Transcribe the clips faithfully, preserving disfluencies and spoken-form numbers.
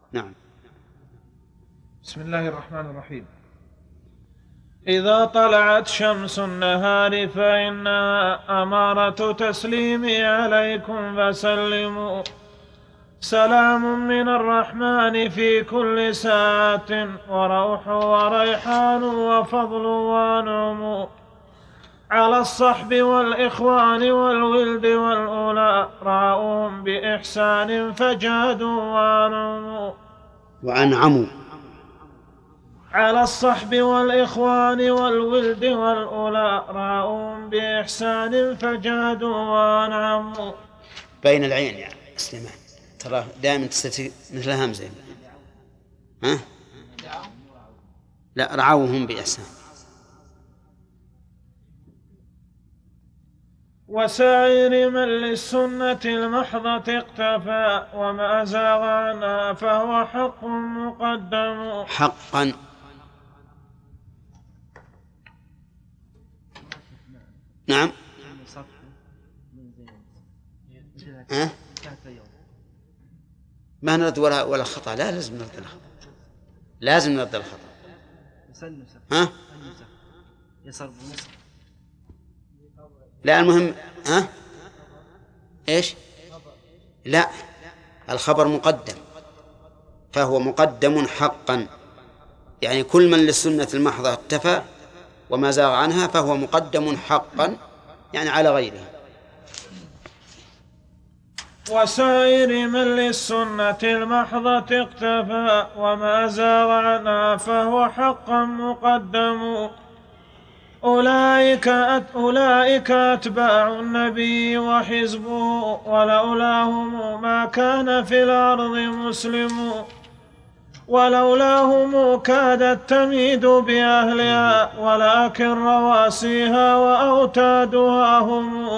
نعم. بسم الله الرحمن الرحيم. إذا طلعت شمس النهار فإنها أمارة تسليمي عليكم فسلموا، سلام من الرحمن في كل ساعة، وروح وريحان وفضل ونعم، على الصحب والإخوان والولد والأولى، رأوهم بإحسان فجادوا وأنعموا وأنعموا. على الصحب والإخوان والولد والأولى، رأوهم بإحسان فجادوا وأنعموا. بين العين يعني سليمان، ترى دائما تستتي مثل همزة. ها؟ لا، رعوهم بإحسان. وسائر من للسنة المحضة اقتفى، وما زاغ عنها فهو حق مقدم. حقا. نعم. ها؟ ما نرد ولا ولا خطأ، لا لازم نرد الخطأ، لازم نرد الخطأ. ها؟ لا المهم ها؟ ايش؟ لا، الخبر مقدم، فهو مقدم حقا، يعني كل من للسنة المحضة اكتفى وما زاغ عنها فهو مقدم حقا، يعني على غيره. وسائر من للسنة المحضة اقتفى، وما زاغ عنها فهو حقا مقدم. أولئك, أولئك أتباع النبي وحزبه، ولولاهم ما كان في الأرض مسلم، ولولاهم كادت تميد بأهلها، ولكن رواسيها وأوتادها هم،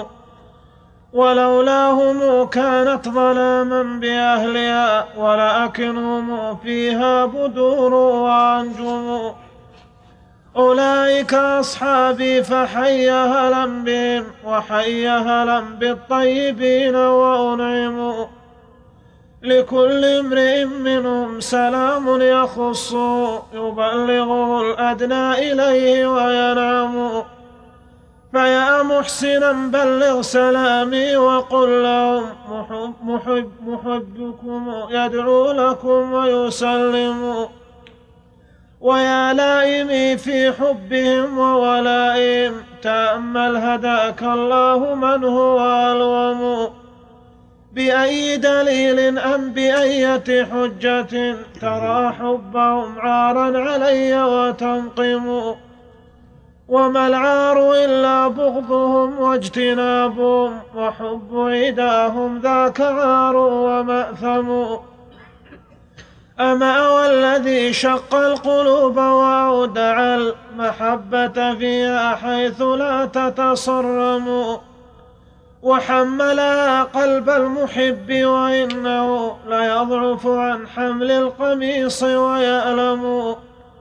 ولولاهم كانت ظلاما بأهلها، ولكن هم فيها بدور وأنجم. أولئك أصحابي فحي هلا بهم، وحي هلا بالطيبين وأنعموا، لكل امرئ منهم سلام يخص، يبلغه الأدنى إليه وينعم. فيا محسنا بلغ سلامي وقل لهم محب محب محبكم يدعو لكم ويسلم. ويا لائمي في حبهم وولائهم، تأمل هداك الله من هو ألوم. بأي دليل أم بأية حجة ترى حبهم عارا علي وتنقم؟ وما العار إلا بغضهم واجتنابهم، وحب عداهم ذاك عار ومأثم. أما والذي شق القلوب وأودع المحبة فيها حيث لا تتصرم، وحملها قلب المحب وإنه ليضعف عن حمل القميص ويألم،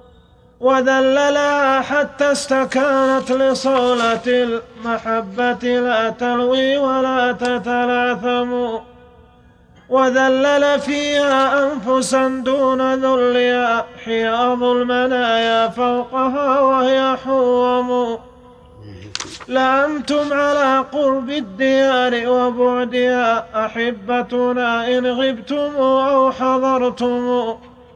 وذللها حتى استكانت لصولة المحبة لا تلوي ولا تتلاثم، وذلل فيها أنفسا دون ذلها، حياض المنايا فوقها وهي حوم. لأنتم على قرب الديار وبعدها أحبتنا إن غبتم أو حضرتم.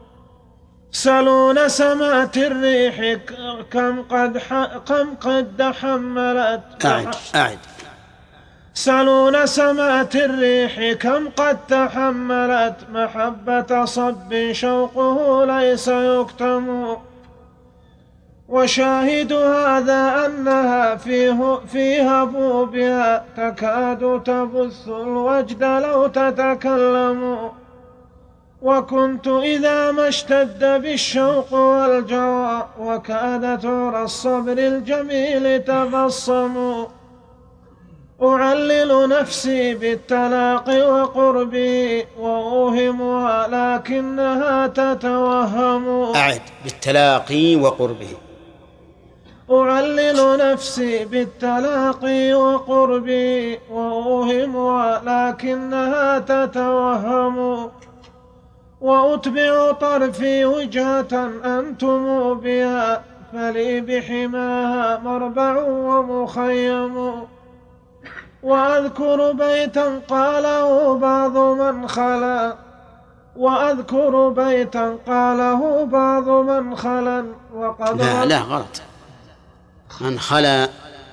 سلوا نسمات الريح كم قد كم قد حملت. أعد أعد سلوا نسمات الريح كم قد تحملت، محبة صب شوقه ليس يكتم. وشاهد هذا أنها فيه في هبوبها تكاد تبث الوجد لو تتكلم. وكنت إذا ما اشتد بالشوق والجوى وكادت عرى الصبر الجميل تبصم. أعلل نفسي بالتلاقي وقربي وأوهمها لكنها تتوهم. أعد بالتلاقي وقربه. أعلل نفسي بالتلاقي وقربي وأوهمها لكنها تتوهم. وأتبع طرفي وجهة أنتم بها فلي بحماها مربع ومخيم. وأذكر بيتا قاله بعض من خلا وأذكر بيتا قاله بعض من خلا وقد لا لا غلط، من خلا.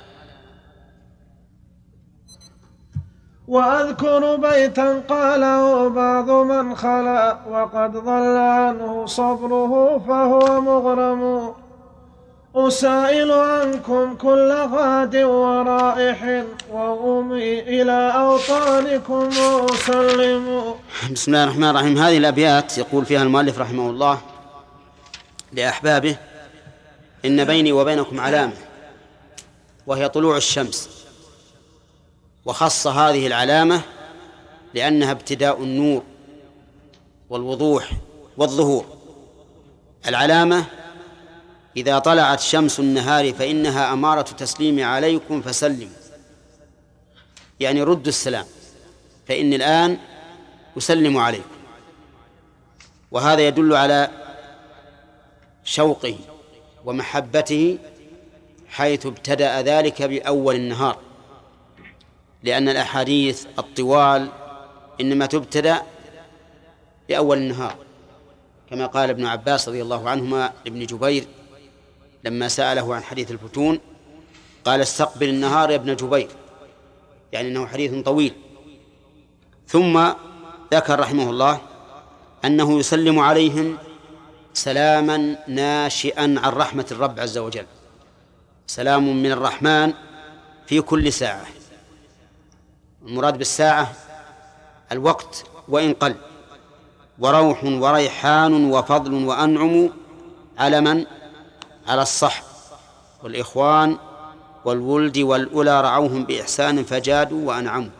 وأذكر بيتا قاله بعض من خلا وقد ضل عنه صبره فهو مغرم. أسائل عنكم كل غاد ورائح وأمي إلى أوطانكم وأسلم. بسم الله الرحمن الرحيم. هذه الأبيات يقول فيها المؤلف رحمه الله لأحبابه: إن بيني وبينكم علامة وهي طلوع الشمس، وخص هذه العلامة لأنها ابتداء النور والوضوح والظهور. العلامة إذا طلعت شمس النهار فإنها أمارة تسليم عليكم فسلموا، يعني ردوا السلام، فإني الآن أسلم عليكم. وهذا يدل على شوقه ومحبته حيث ابتدأ ذلك بأول النهار، لأن الأحاديث الطوال إنما تبتدأ بأول النهار، كما قال ابن عباس رضي الله عنهما لابن جبير لما سأله عن حديث الفتون قال: استقبل النهار يا ابن جبير، يعني أنه حديث طويل. ثم ذكر رحمه الله أنه يسلم عليهم سلاما ناشئا عن رحمة الرب عز وجل، سلام من الرحمن في كل ساعة. المراد بالساعة الوقت وإن قل. وروح وريحان وفضل وأنعم على من؟ على الصحب والإخوان والولد والأولى رعوهم بإحسان فجادوا وأنعموا.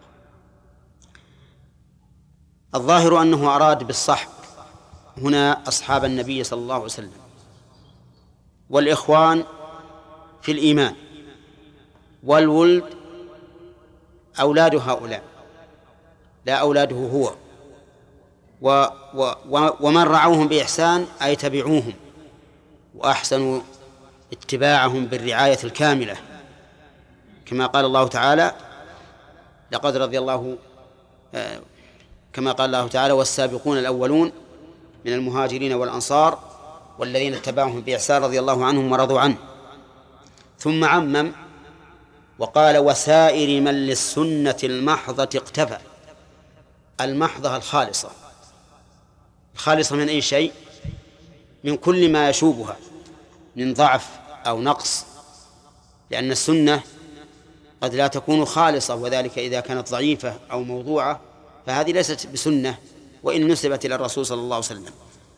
الظاهر أنه أراد بالصحب هنا أصحاب النبي صلى الله عليه وسلم، والإخوان في الإيمان، والولد أولاد هؤلاء لا أولاده هو، و و ومن رعوهم بإحسان أي تبعوهم وأحسنوا اتباعهم بالرعاية الكاملة، كما قال الله تعالى: لقد رضي الله آه كما قال الله تعالى: والسابقون الأولون من المهاجرين والأنصار والذين اتبعهم بإحسان رضي الله عنهم ورضوا عنه. ثم عمم وقال: وسائر من للسنة المحضة اقتفى. المحضة الخالصة، الخالصة من أي شيء؟ من كل ما يشوبها من ضعف أو نقص، لأن السنة قد لا تكون خالصة، وذلك إذا كانت ضعيفة أو موضوعة فهذه ليست بسنة وإن نسبت إلى الرسول صلى الله عليه وسلم.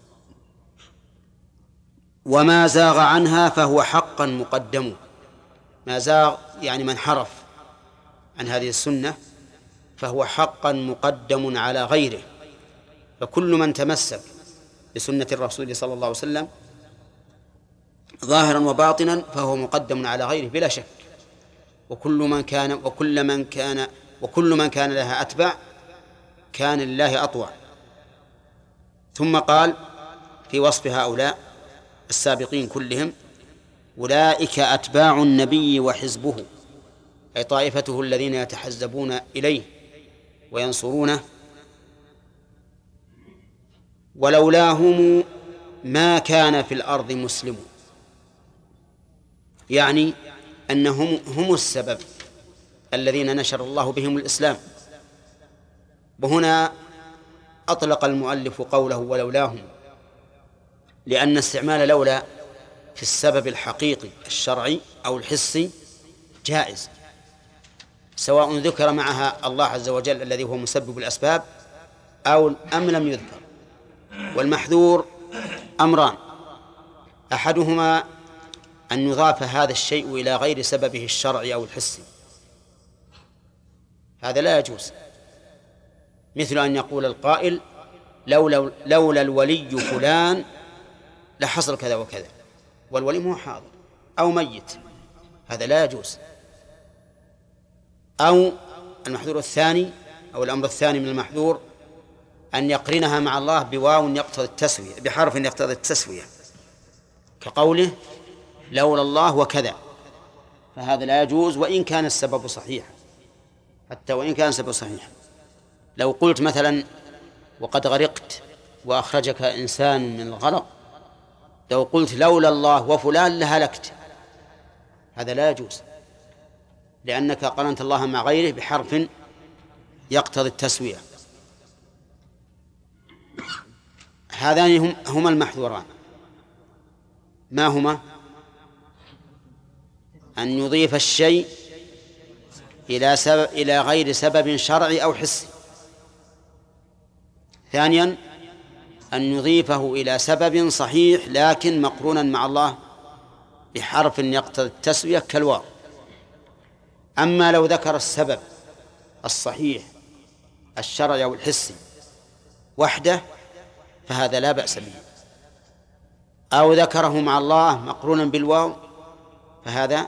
وما زاغ عنها فهو حقا مقدم. ما زاغ يعني من حرف عن هذه السنة فهو حقا مقدم على غيره، فكل من تمسك بسنة الرسول صلى الله عليه وسلم ظاهرا وباطنا فهو مقدم على غيره بلا شك. وكل من كان وكل من كان وكل من كان لها أتبع كان لله أطوع. ثم قال في وصف هؤلاء السابقين كلهم: أولئك أتباع النبي وحزبه، أي طائفته الذين يتحزبون إليه وينصرونه. ولولاهم ما كان في الأرض مسلم، يعني أنهم هم السبب الذين نشر الله بهم الإسلام. وهنا أطلق المؤلف قوله ولولاهم، لأن استعمال لولا في السبب الحقيقي الشرعي أو الحسي جائز، سواء ذكر معها الله عز وجل الذي هو مسبب الأسباب أو أم لم يذكر. والمحذور أمران: أحدهما أن يضاف هذا الشيء إلى غير سببه الشرعي أو الحسي، هذا لا يجوز، مثل أن يقول القائل: لولا, لولا الولي فلان لحصل كذا وكذا، والولي مو حاضر أو ميت، هذا لا يجوز. أو المحذور الثاني أو الأمر الثاني من المحذور أن يقرنها مع الله بواو يقتضي التسوية، بحرف يقتضي التسوية، كقوله لولا الله وكذا، فهذا لا يجوز وإن كان السبب صحيح، حتى وإن كان السبب صحيح. لو قلت مثلا وقد غرقت وأخرجك إنسان من الغرق، لو قلت لولا الله وفلان لهلكت، هذا لا يجوز، لأنك قرنت الله مع غيره بحرف يقتضي التسوية. هذان هم هما المحذوران. ما هما؟ أن يضيف الشيء إلى سبب إلى غير سبب شرعي أو حسي. ثانيا أن يضيفه إلى سبب صحيح لكن مقرونا مع الله بحرف يقتضي التسوية كالواو. أما لو ذكر السبب الصحيح الشرعي أو الحسي وحده فهذا لا بأس به، أو ذكره مع الله مقرونا بالواو فهذا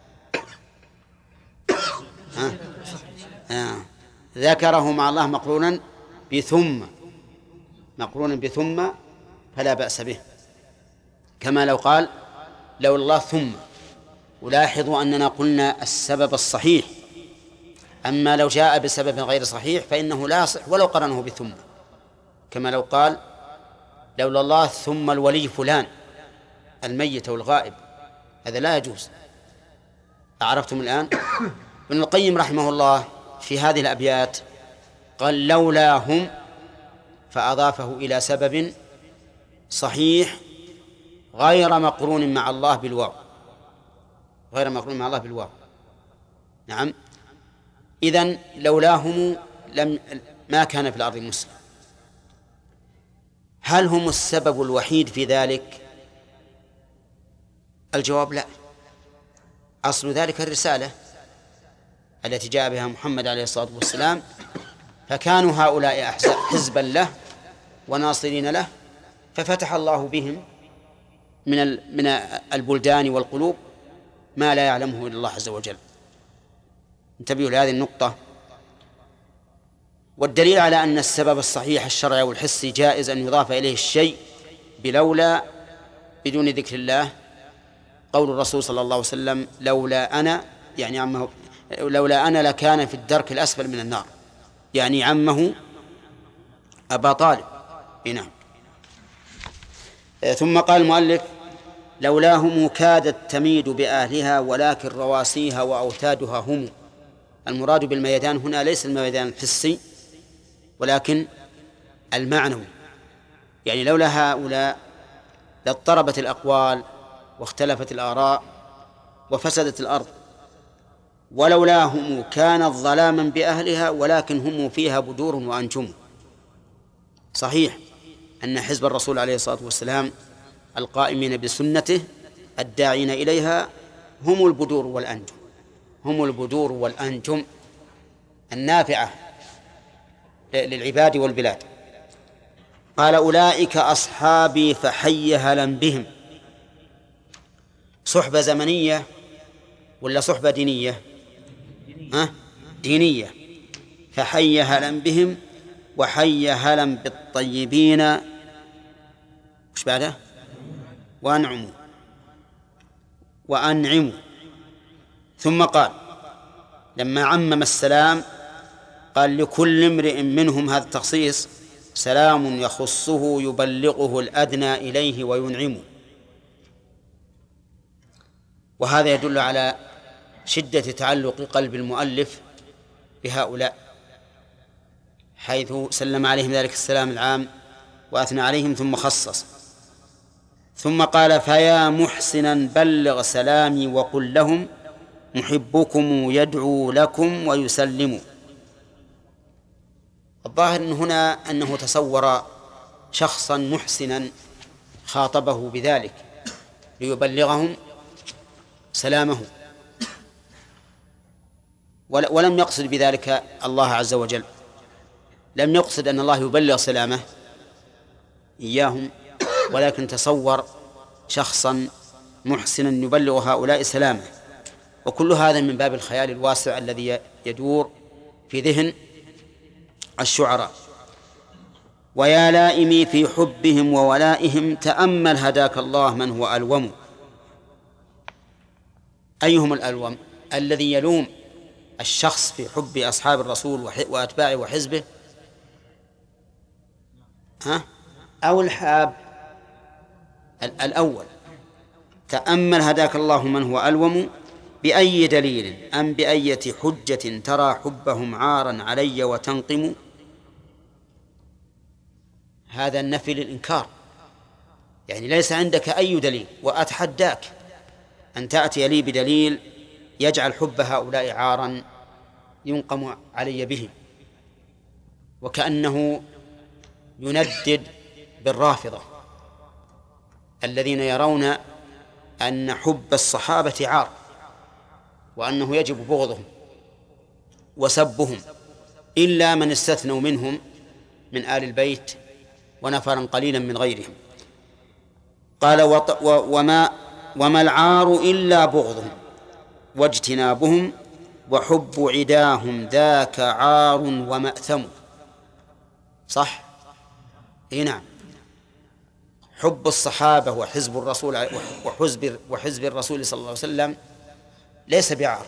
آه. آه. ذكره مع الله مقرونا بثم مقرونا بثم فلا بأس به، كما لو قال لو الله ثم. ولاحظوا أننا قلنا السبب الصحيح، أما لو جاء بسبب غير صحيح فإنه لا يصح ولو قرنه بثم، كما لو قال لولا الله ثم الولي فلان الميت والغائب، هذا لا يجوز. أعرفتم الآن؟ ابن القيم رحمه الله في هذه الأبيات قال لولاهم فأضافه إلى سبب صحيح غير مقرون مع الله بالواو، غير مقرون مع الله بالواو. نعم، إذن لولاهم لم ما كان في الأرض مسلم. هل هم السبب الوحيد في ذلك؟ الجواب لا. أصل ذلك الرسالة التي جاء بها محمد عليه الصلاة والسلام، فكانوا هؤلاء حزبا له وناصرين له، ففتح الله بهم من من البلدان والقلوب ما لا يعلمه إلا الله عز وجل. انتبهوا لهذه النقطة. والدليل على أن السبب الصحيح الشرعي والحسي جائز أن يضاف إليه الشيء بلولا بدون ذكر الله قول الرسول صلى الله عليه وسلم لولا أنا، يعني عمه، لولا أنا لكان في الدرك الأسفل من النار، يعني عمه أبا طالب. نعم. ثم قال المؤلف لولاهم كادت تميد بأهلها ولكن رواسيها وأوتادها هم. المراد بالميدان هنا ليس الميدان الحسي ولكن المعنوي، يعني لولا هؤلاء لاضطربت الأقوال واختلفت الآراء وفسدت الأرض، ولولاهم كانت ظلاما بأهلها ولكن هم فيها بدور وأنجم. صحيح أن حزب الرسول عليه الصلاة والسلام القائمين بسنته الداعين إليها هم البدور والأنجم، هم البدور والأنجم النافعة للعباد والبلاد. قال أولئك أصحابي فحي هلا بهم. صحبة زمنية ولا صحبة دينية؟ ها؟ دينية. فحي هلا بهم وحي هلا بالطيبين وش بعده؟ وأنعموا وأنعموا. ثم قال لما عمم السلام قال لكل امرئ منهم، هذا التخصيص، سلام يخصه يبلغه الأدنى إليه وينعمه. وهذا يدل على شدة تعلق قلب المؤلف بهؤلاء، حيث سلم عليهم ذلك السلام العام وأثنى عليهم ثم خصص. ثم قال فيا محسنا بلغ سلامي وقل لهم محبكم يدعو لكم ويسلم. الظاهر إن هنا أنه تصور شخصا محسنا خاطبه بذلك ليبلغهم سلامه، ولم يقصد بذلك الله عز وجل، لم يقصد أن الله يبلغ سلامه إياهم، ولكن تصور شخصا محسنا يبلغ هؤلاء سلامه. وكل هذا من باب الخيال الواسع الذي يدور في ذهن الشعراء. ويا لائمي في حبهم وولائهم تأمل هداك الله من هو ألوم. أيهم الألوم؟ الذي يلوم الشخص في حب أصحاب الرسول وأتباعه وحزبه، ها؟ أو الحاب؟ الأول. تأمل هداك الله من هو ألوم بأي دليل أم بأية حجة ترى حبهم عارا علي وتنقم. هذا النفي للإنكار، يعني ليس عندك أي دليل، وأتحداك أن تأتي لي بدليل يجعل حب هؤلاء عارا ينقم علي به. وكأنه يندد بالرافضة الذين يرون أن حب الصحابة عار، وأنه يجب بغضهم وسبهم، إلا من استثنوا منهم من آل البيت ونفرا قليلا من غيرهم. قال وما, وما العار إلا بغضهم واجتنابهم وحب عداهم ذاك عار ومأثم. صح؟ إيه نعم، حب الصحابة وحزب الرسول وحزب, وحزب الرسول صلى الله عليه وسلم ليس بعار،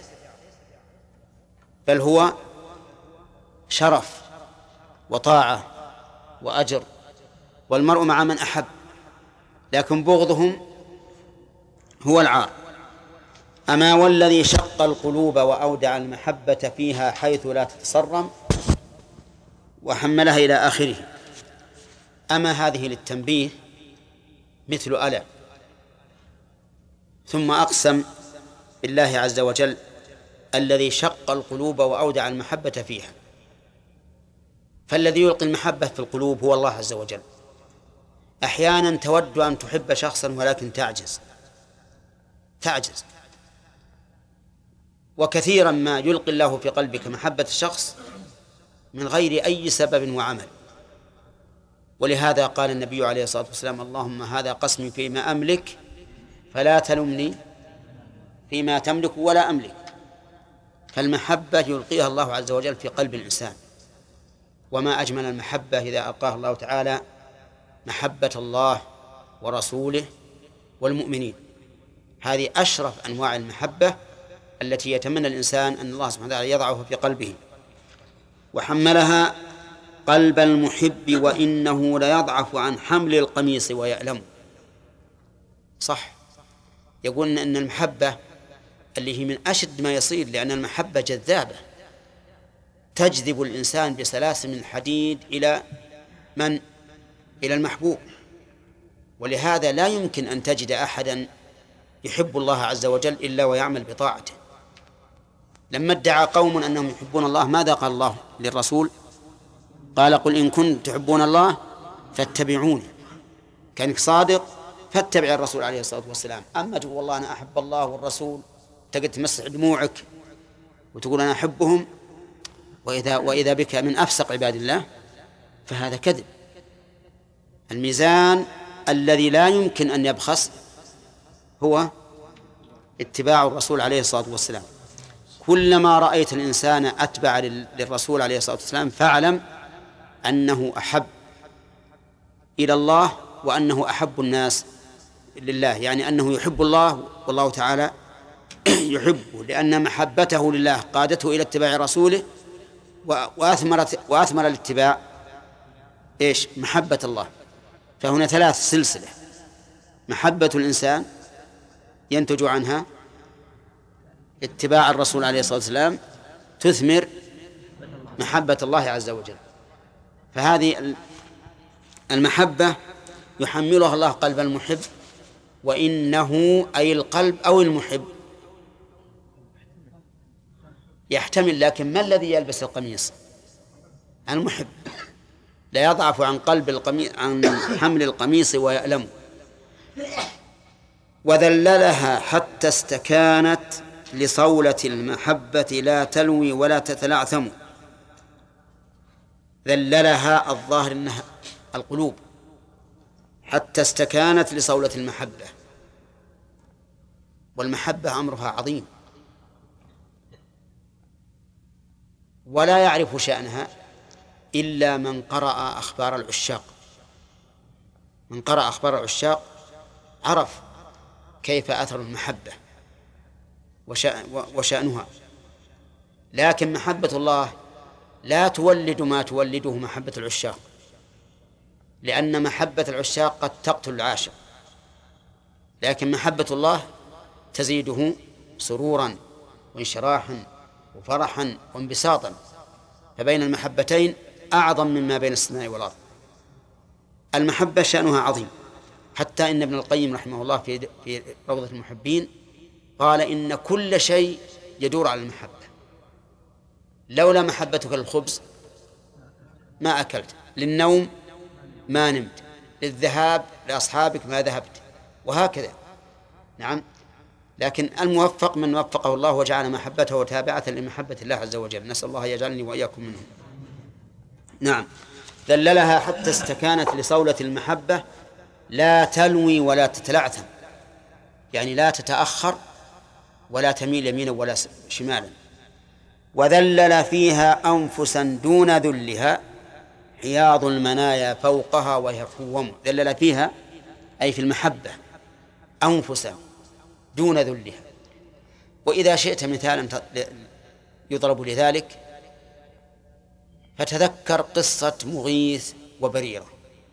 بل هو شرف وطاعة وأجر، والمرء مع من أحب، لكن بغضهم هو العار. أما والذي شق القلوب وأودع المحبة فيها حيث لا تتصرم وحملها إلى آخره. أما هذه للتنبيه مثل ألا. ثم أقسم بالله عز وجل الذي شق القلوب وأودع المحبة فيها. فالذي يلقي المحبة في القلوب هو الله عز وجل. أحيانا تود أن تحب شخصا ولكن تعجز تعجز وكثيرا ما يلقي الله في قلبك محبة الشخص من غير أي سبب وعمل. ولهذا قال النبي عليه الصلاة والسلام اللهم هذا قسمي فيما أملك فلا تلمني فيما تملك ولا أملك. فالمحبة يلقيها الله عز وجل في قلب الإنسان، وما أجمل المحبة إذا ألقاها الله تعالى محبة الله ورسوله والمؤمنين. هذه أشرف أنواع المحبة التي يتمنى الإنسان أن الله سبحانه وتعالى يضعها في قلبه. وحملها قلب المحب وإنه ليضعف عن حمل القميص ويألم. صح، يقول أن المحبة اللي هي من أشد ما يصير، لأن المحبة جذابة تجذب الإنسان بسلاسل الحديد إلى من؟ إلى المحبوب. ولهذا لا يمكن أن تجد أحدا يحب الله عز وجل إلا ويعمل بطاعته. لما ادعى قوم أنهم يحبون الله ماذا قال الله للرسول؟ قال قل إن كنتم تحبون الله فاتبعوني. كانك صادق فاتبع الرسول عليه الصلاة والسلام. أما تقول والله أنا أحب الله والرسول تقعد تمسح دموعك وتقول أنا أحبهم وإذا, وإذا بك من أفسق عباد الله، فهذا كذب. الميزان الذي لا يمكن أن يبخس هو اتباع الرسول عليه الصلاة والسلام. كلما رأيت الإنسان أتبع للرسول عليه الصلاة والسلام فاعلم أنه أحب إلى الله وأنه أحب الناس لله، يعني أنه يحب الله والله تعالى يحبه، لأن محبته لله قادته إلى اتباع رسوله وأثمرت وأثمر الاتباع إيش؟ محبة الله. فهنا ثلاث سلسلة: محبة الإنسان ينتج عنها اتباع الرسول عليه الصلاة والسلام تثمر محبة الله عز وجل. فهذه المحبة يحملها الله قلب المحب، وإنه أي القلب أو المحب يحتمل. لكن ما الذي يلبس القميص؟ المحب. لا يضعف عن قلب القميص عن حمل القميص ويألم. وذللها حتى استكانت لصولة المحبة لا تلوي ولا تتلعثم. ذللها الظاهر أنها القلوب، حتى استكانت لصولة المحبة. والمحبة أمرها عظيم ولا يعرف شأنها إلا من قرأ أخبار العشاق. من قرأ أخبار العشاق عرف كيف أثر المحبة وشأنها. لكن محبة الله لا تولد ما تولده محبة العشاق، لأن محبة العشاق قد تقتل العاشق، لكن محبة الله تزيده سرورا وانشراحا وفرحا وانبساطا، فبين المحبتين أعظم مما بين السماء والأرض. المحبة شأنها عظيم، حتى إن ابن القيم رحمه الله في في روضة المحبين قال إن كل شيء يدور على المحبة. لولا محبتك للخبز ما أكلت، للنوم ما نمت، للذهاب لأصحابك ما ذهبت، وهكذا. نعم، لكن الموفق من وفقه الله وجعل محبته تابعة لمحبة الله عز وجل. نسأل الله يجعلني وإياكم منهم. نعم، ذللها حتى استكانت لصولة المحبة، لا تلوي ولا تتلعثم، يعني لا تتأخر ولا تميل يمينا ولا شمالا. وذلل فيها أنفسا دون ذلها، حياض المنايا فوقها وهي قوم. ذلل فيها أي في المحبة أنفسا دون ذلها. وإذا شئت مثالا يضرب لذلك فتذكر قصة مغيث وبريرة.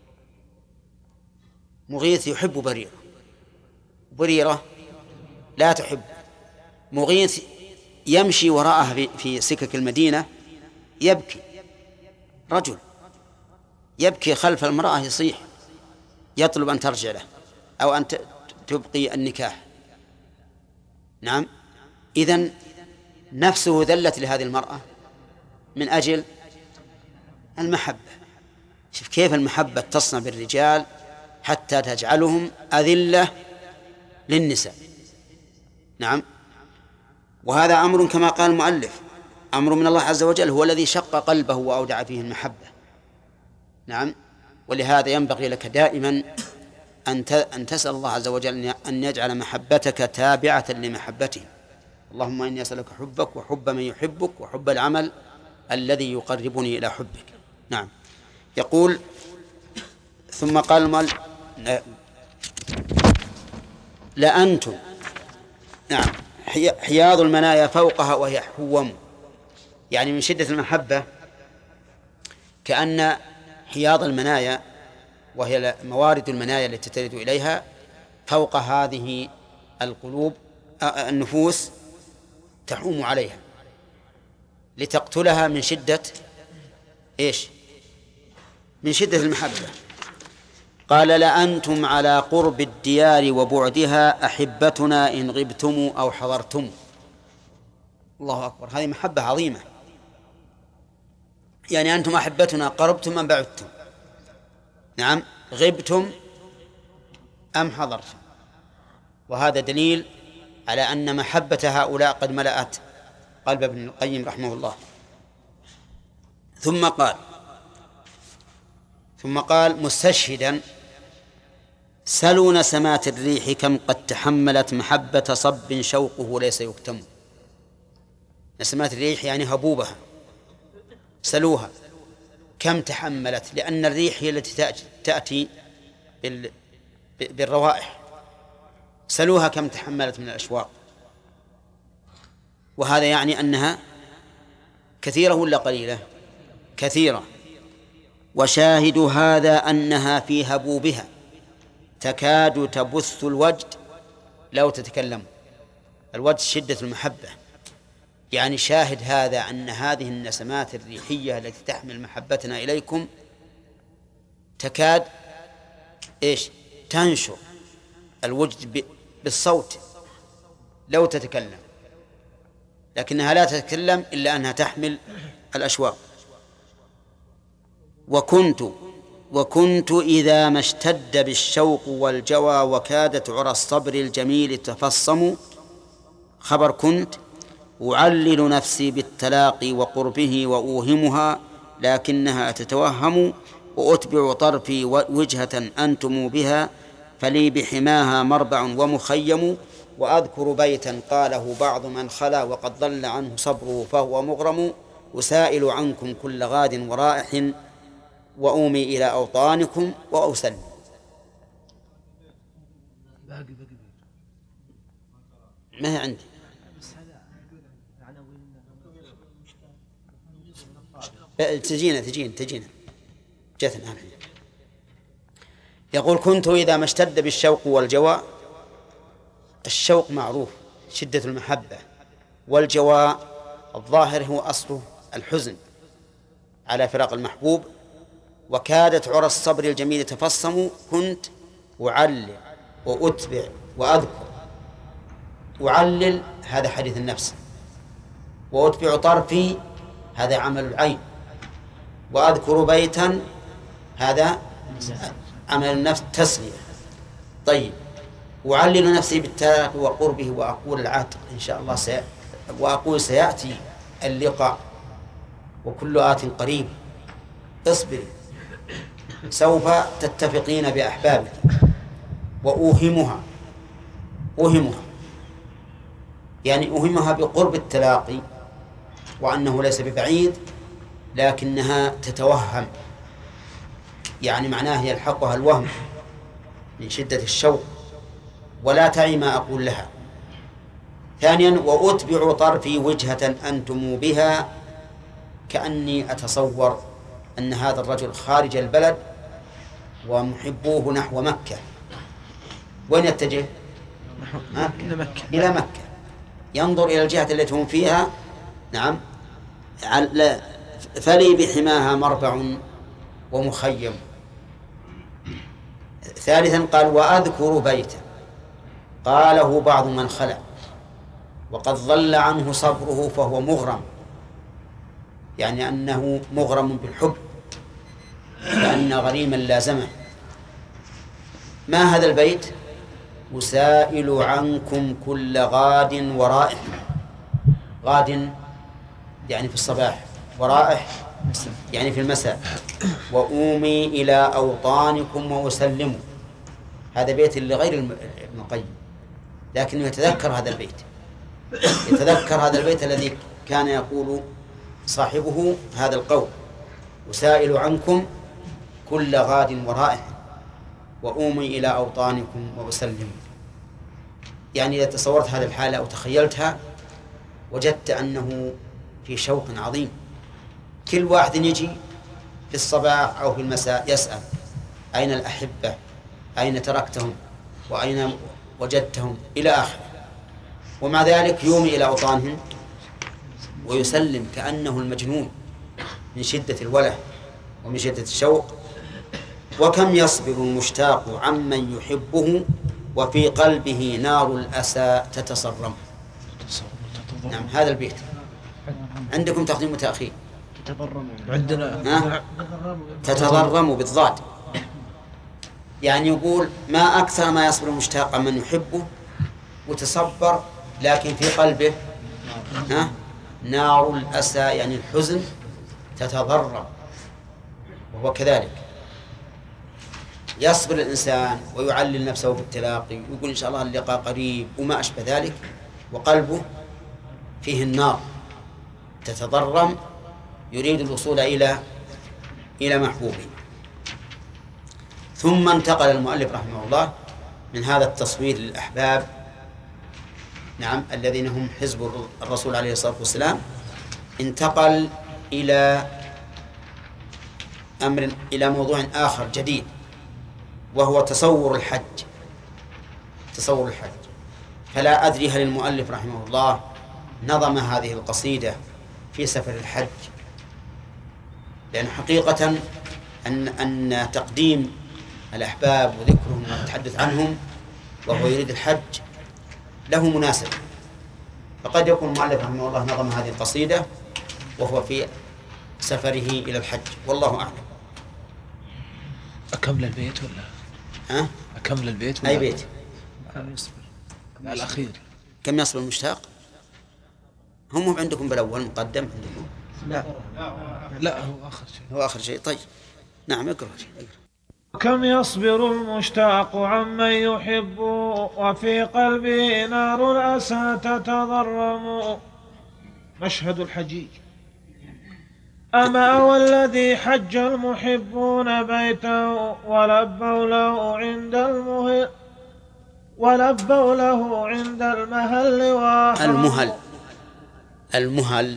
مغيث يحب بريرة، بريرة لا تحب. مغيث يمشي وراءها في سكك المدينة يبكي، رجل يبكي خلف المرأة يصيح يطلب أن ترجع له أو أن تبقي النكاح. نعم، إذن نفسه ذلت لهذه المرأة من أجل المحبة. شوف كيف المحبة تصنع بالرجال حتى تجعلهم أذلة للنساء. نعم، وهذا أمر كما قال المؤلف أمر من الله عز وجل، هو الذي شق قلبه وأودع فيه المحبة. نعم، ولهذا ينبغي لك دائما أن تسأل الله عز وجل أن يجعل محبتك تابعة لمحبته. اللهم إني أسألك حبك وحب من يحبك وحب العمل الذي يقربني إلى حبك. نعم، يقول ثم قال المؤلف لأنتم، نعم، حياض المنايا فوقها وهي حوم، يعني من شدة المحبة كأن حياض المنايا وهي موارد المنايا التي ترد إليها فوق هذه القلوب النفوس تحوم عليها لتقتلها من شدة إيش؟ من شدة المحبة. قال لأنتم على قرب الديار وبعدها أحبتنا إن غبتم أو حضرتم. الله أكبر، هذه محبة عظيمة، يعني أنتم أحبتنا قربتم أم بعدتم؟ نعم، غبتم أم حضرتم؟ وهذا دليل على أن محبة هؤلاء قد ملأت قلب ابن القيم رحمه الله. ثم قال ثم قال مستشهدا سلوا نسمات الريح كم قد تحملت محبة صب شوقه ليس يكتم. نسمات الريح يعني هبوبها، سلوها كم تحملت، لأن الريح هي التي تأتي بالروائح. سلوها كم تحملت من الأشواق، وهذا يعني أنها كثيرة ولا قليلة؟ كثيرة. وشاهد هذا أنها في هبوبها تكاد تبث الوجد لو تتكلم. الوجد شدة المحبة، يعني شاهد هذا أن هذه النسمات الريحية التي تحمل محبتنا إليكم تكاد إيش؟ تنشر الوجد بالصوت لو تتكلم، لكنها لا تتكلم إلا أنها تحمل الأشواق. وكنت وكنت إذا ما اشتد بالشوق والجوى وكادت عرى الصبر الجميل تفصم. خبر كنت أعلل نفسي بالتلاقي وقربه وأوهمها لكنها تتوهم، وأتبع طرفي وجهة أنتم بها فلي بحماها مربع ومخيم. وأذكر بيتا قاله بعض من خلا وقد ضل عنه صبره فهو مغرم، أسائل عنكم كل غاد ورائح وأومي إلى أوطانكم وأسلم. ما هي عندي. تجينا تجينا تجينا جثنا. يقول كنت إذا ما اشتد بالشوق والجواء. الشوق معروف شدة المحبة، والجواء الظاهر هو أصله الحزن على فراق المحبوب. وكادت عرى الصبر الجميل تفصم. كنت أعلل وأتبع وأذكر. أعلل هذا حديث النفس، وأتبع طرفي هذا عمل العين، وأذكر بيتا هذا عمل النفس تسلية. طيب أعلل نفسي بالتارك وقربه وأقول العاتق إن شاء الله سي... وأقول سيأتي اللقاء وكل آت قريب. اصبر سوف تتفقين بأحبابك. وأوهمها أوهمها يعني أوهمها بقرب التلاقي وأنه ليس ببعيد، لكنها تتوهم، يعني معناه يلحقها الوهم من شدة الشوق، ولا تعي ما أقول لها. ثانيا وأتبع طرفي وجهة أنتم بها، كأني أتصور أن هذا الرجل خارج البلد ومحبوه نحو مكة. وين يتجه؟ إلى مكة. إلى مكة، ينظر إلى الجهة التي هم فيها. نعم. فلي بحماها مربع ومخيم. ثالثا قال وأذكر بيتا قاله بعض من خلع وقد ضل عنه صبره فهو مغرم، يعني أنه مغرم بالحب لأن غريما لازمه. ما هذا البيت؟ أسائل عنكم كل غاد ورائح. غاد يعني في الصباح، ورائح يعني في المساء. وأومي إلى أوطانكم وأسلم. هذا بيت لغير ابن القيم، لكنه يتذكر هذا البيت، يتذكر هذا البيت الذي كان يقول صاحبه هذا القول: أسائل عنكم كل غاد ورائح وأومي إلى أوطانكم وأسلم. يعني إذا تصورت هذه الحالة أو تخيلتها وجدت أنه في شوق عظيم. كل واحد يجي في الصباح أو في المساء يسأل: أين الأحبة؟ أين تركتهم؟ وأين وجدتهم؟ إلى آخره. ومع ذلك يومي إلى أوطانهم ويسلم كأنه المجنون من شدة الوله ومن شدة الشوق. وكم يصبر المشتاق عمن يحبه وفي قلبه نار الأسى تتصرم. نعم هذا البيت. عندكم تقديم وتأخير؟ عندنا تتضرم بالضاد، يعني يقول ما أكثر ما يصبر المشتاق عمن يحبه وتصبر، لكن في قلبه ها نار الأسى يعني الحزن تتضرم. وهو كذلك يصبر الإنسان ويعلل نفسه بالتلاقي ويقول إن شاء الله اللقاء قريب وما أشبه ذلك، وقلبه فيه النار تتضرم يريد الوصول إلى إلى محبوبه. ثم انتقل المؤلف رحمه الله من هذا التصوير للأحباب، نعم الذين هم حزب الرسول عليه الصلاة والسلام، انتقل إلى أمر إلى موضوع آخر جديد، وهو تصور الحج. تصور الحج. فلا أدري هل المؤلف رحمه الله نظم هذه القصيدة في سفر الحج، لأن حقيقة أن أن تقديم الأحباب وذكرهم والتحدث عنهم وهو يريد الحج له مناسبة، فقد يكون المؤلف رحمه الله نظم هذه القصيدة وهو في سفره إلى الحج، والله أعلم. أكمل البيت ولا؟ ها؟ أكمل البيت ولا؟ أي بيت؟ كم يصبر؟ الأخير. كم يصبر المشتاق؟ هم عندكم بالأول مقدم عندكم؟ لا لا هو آخر شيء. هو آخر شيء. طيب نعم اقرأ. كم يصبر المشتاق عمن يحب وفي قلبه نار الأسى تتضرم. مشهد الحجيج أما والذي حج المحبون بيته ولبوا له عند المهل ولبوا له عند المهل وأحرموا المهل المهل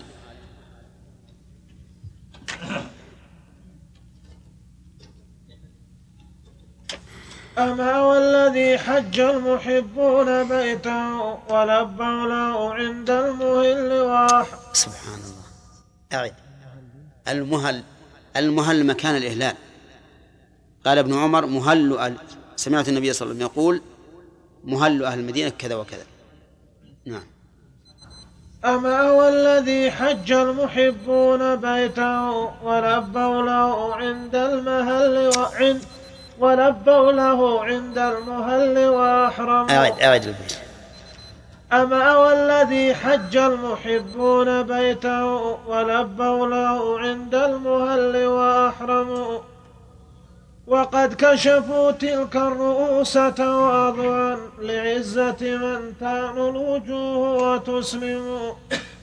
أما والذي حج المحبون بيته ولبوا له عند المهل وأحرموا. سبحان الله. أعد. المهل المهل مكان الإهلال. قال ابن عمر مهل أهل، سمعت النبي صلى الله عليه وسلم يقول مهل أهل المدينة كذا وكذا. نعم. أما والذي حج المحبون بيته ولبوا له عند المهل وعند ولبوا له عند المهل وأحرموا. أعد أعد البيت. أما والذي حج المحبون بيته ولبوا له عند المهل وأحرموا وقد كشفوا تلك الرؤوس تواضعا لعزة من تان الوجوه وتسلم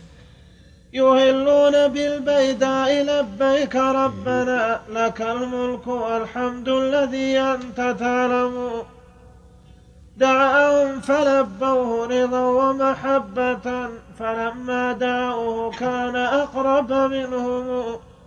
يهلون بالبيداء لبيك ربنا لك الملك والحمد الذي أنت تعلم دعاهم فلبوه رضا ومحبة فلما دعوه كان أقرب منهم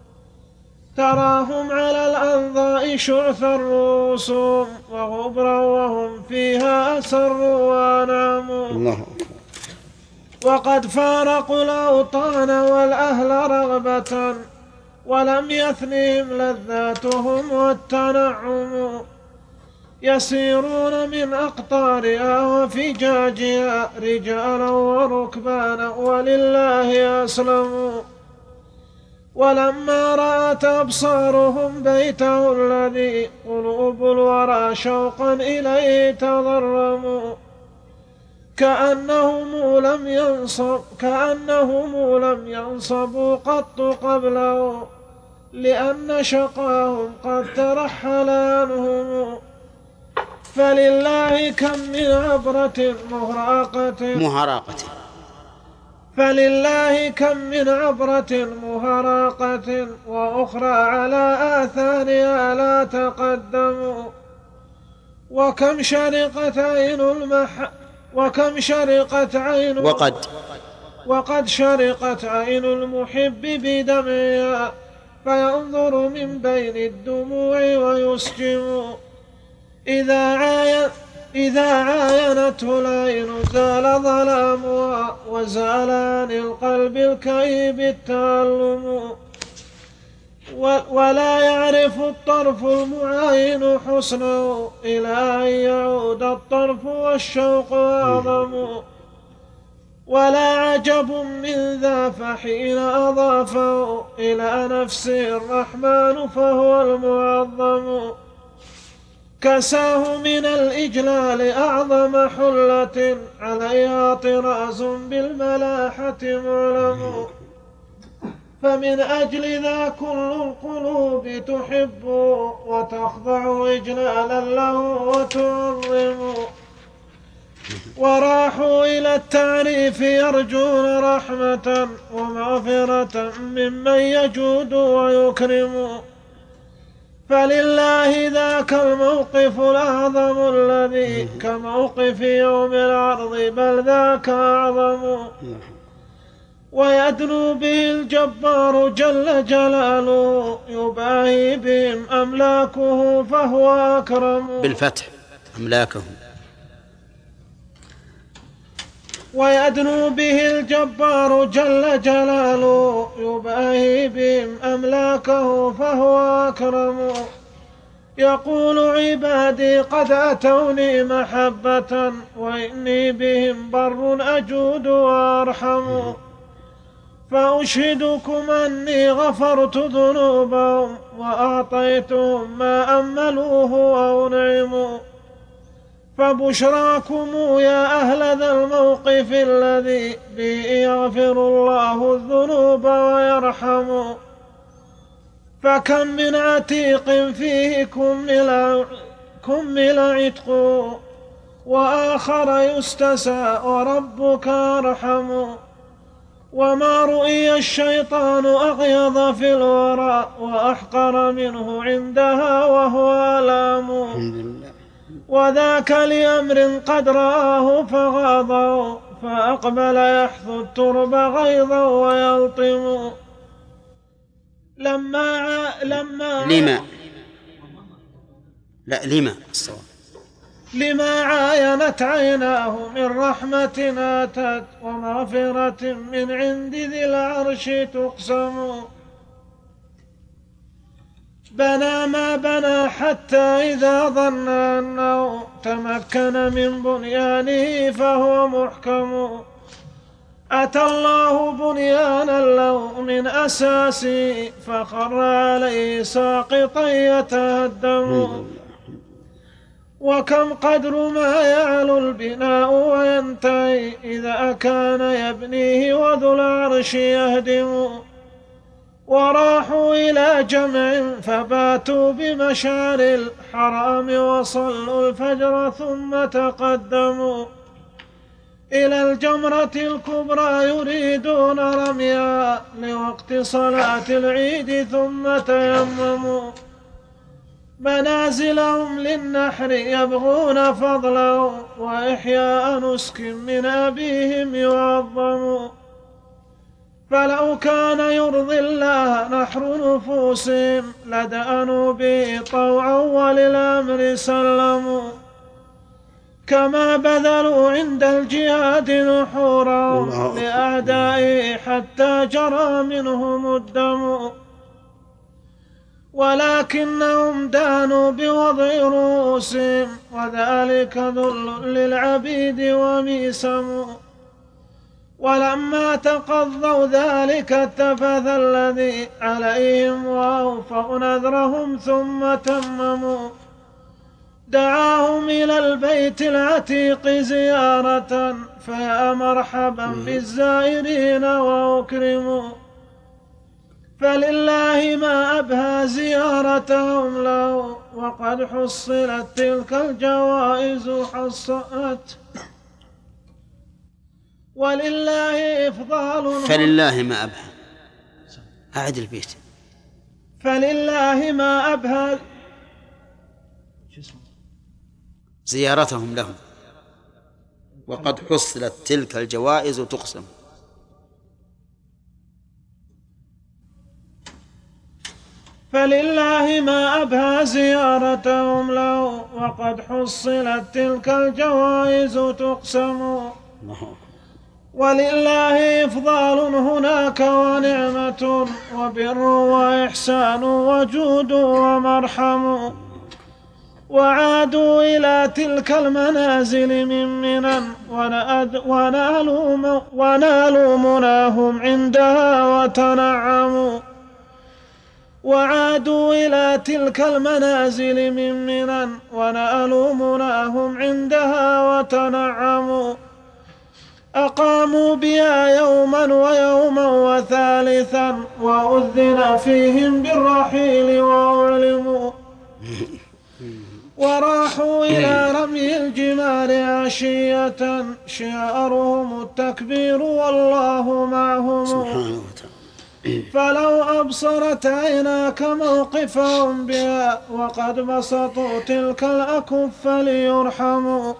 تراهم على الأنضاء شعثا رؤوسهم وغبرا وهم فيها أسروا وأناموا وقد فارقوا الأوطان والأهل رغبة ولم يثنهم لذاتهم والتنعم يسيرون من أقطارها وفجاجها رجالا وركبانا ولله أسلموا ولما رأت أبصارهم بيته الذي قلوب الورى شوقا إليه تضرموا كأنهم لم ينصب كأنهم لم ينصبوا قط قبله لأن شقاهم قد ترحل عنهم فلله كم من عبرة مهراقة مهراقة فلله كم من عبرة مهراقة وأخرى على آثارها لا تقدموا وكم شرقت عين المح وكم شرقت عين وقد وقد شرقت عين المحب بدمعها فينظر من بين الدموع ويسجم إذا عاين إذا عاينته العين زال ظلامها وزال عن القلب الكئيب التألم ولا يعرف الطرف المعاين حسنه إلى أن يعود الطرف والشوق أعظم ولا عجب من ذا فحين أضافه إلى نفسه الرحمن فهو المعظم كساه من الإجلال أعظم حلة عليها طراز بالملاحة معلم فمن أجل ذا كل القلوب تحب وتخضع إجلالا له وتعظم وراحوا إلى التعريف يرجون رحمة ومغفرة ممن يجود ويكرم فلله ذاك الموقف الأعظم الذي كموقف يوم العرض بل ذاك أعظم ويدنو به الجبار جل جلاله يباهي بهم أملاكه فهو أكرم بالفتح أملاكه ويدنو به الجبار جل جلاله يباهي بهم أملاكه فهو أكرم يقول عبادي قد أتوني محبة وإني بهم بر أجود وأرحم فأشهدكم أني غفرت ذنوبهم وأعطيتهم ما أملوه وأنعموا فبشراكم يا أهل ذا الموقف الذي به يغفر الله الذنوب ويرحم فكم من عتيق فيه كمل, كمل عتق وآخر يستسى وربك أرحم وما رؤي الشيطان أغيظ في الورى وأحقر منه عندها وهو آلام، وذاك لأمر قد رآه فغاضه فأقبل يحثو الترب غيظا ويلطم. لما ع... لما لما لا لما الصواب لما عاينت عيناه من رحمة آتت ومغفرة من عند ذي العرش تقسم. بنى ما بنى حتى إذا ظن أنه تمكن من بنيانه فهو محكم. أتى الله بنيانا له من أساسه فخر عليه ساقطا يتهدم. وكم قدر ما يعلو البناء وينتهي إذا كان يبنيه وذو العرش يهدم. وراحوا إلى جمع فباتوا بمشعر الحرام وصلوا الفجر ثم تقدموا إلى الجمرة الكبرى يريدون رميها لوقت صلاة العيد ثم تيمموا. منازلهم للنحر يبغون فضله وإحياء نسك من أبيهم يعظم. فلو كان يرضي الله نحر نفوسهم لدأنوا به طوعا وللأمر سلموا. كما بذلوا عند الجهاد نحورهم لأعدائه حتى جرى منهم الدم. ولكنهم دانوا بوضع رؤوسهم وذلك ذل للعبيد وميسم. ولما تقضوا ذلك التفث الذي عليهم وأوفوا نذرهم ثم تمموا. دعاهم إلى البيت العتيق زيارة فيا مرحبا بالزائرين وأكرموا. فلله ما أبهى زيارتهم له وقد حصلت تلك الجوائز حصلت. ولله إفضال فلله ما أبهى أعد البيت. فلله ما أبهى زيارتهم لهم وقد حصلت تلك الجوائز تقسم. فلله ما أبهى زيارتهم له وقد حصلت تلك الجوائز تقسم. ولله إفضال هناك ونعمة وبر وإحسان وجود ومرحم. وعادوا إلى تلك المنازل من منن ونالوا, ونالوا مناهم عندها وتنعموا. وعادوا إلى تلك المنازل من منن ونالوا مناهم عندها وتنعموا. أقاموا بها يوما ويوما وثالثا وأذن فيهم بالرحيل وأعلموا. وراحوا إلى رمي الجمار عشية شعارهم التكبير والله معهم. سبحانه وتعالى. فلو أبصرت عيناك موقفهم بها وقد بسطوا تلك الأكف ليرحموا.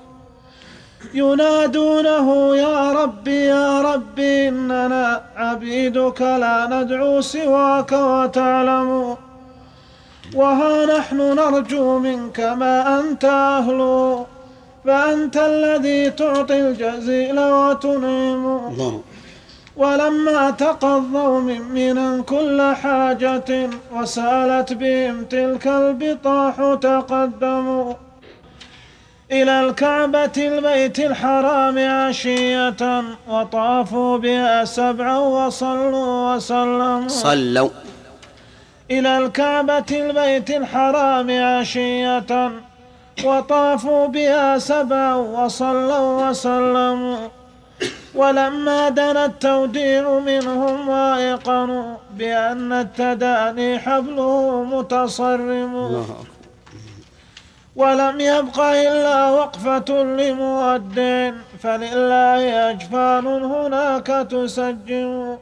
ينادونه يا ربي يا ربي إننا عبيدك لا ندعو سواك وتعلم. وها نحن نرجو منك ما أنت أهله فأنت الذي تعطي الجزيل وتنعم. ولما تقضوا من منن كل حاجة وسالت بهم تلك البطاح تقدموا إلى الكعبة البيت الحرام عشية وطافوا بها سبعا وصلوا وسلموا. صلوا إلى الكعبة البيت الحرام عشية وطافوا بها سبعا وصلوا وسلموا. ولما دنا التوديع منهم وايقنوا بأن التداني حبله متصرم. ولم يبق إلا وقفة لمودع فلله أجفان هناك تسجم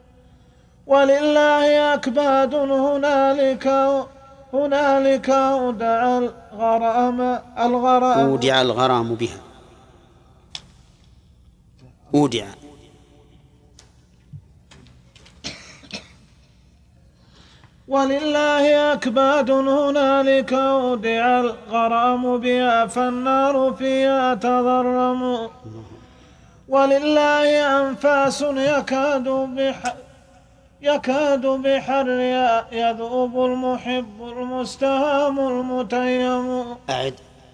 ولله أكباد هنالك هنالك أودع الغرام الغرام أودع الغرام بها أودع ولله أكباد هنالك أودع الغرام بها فالنار فيها تضرم ولله أنفاس يكاد بح يكاد بحرها يذوب المحب المستهام المتيم أعد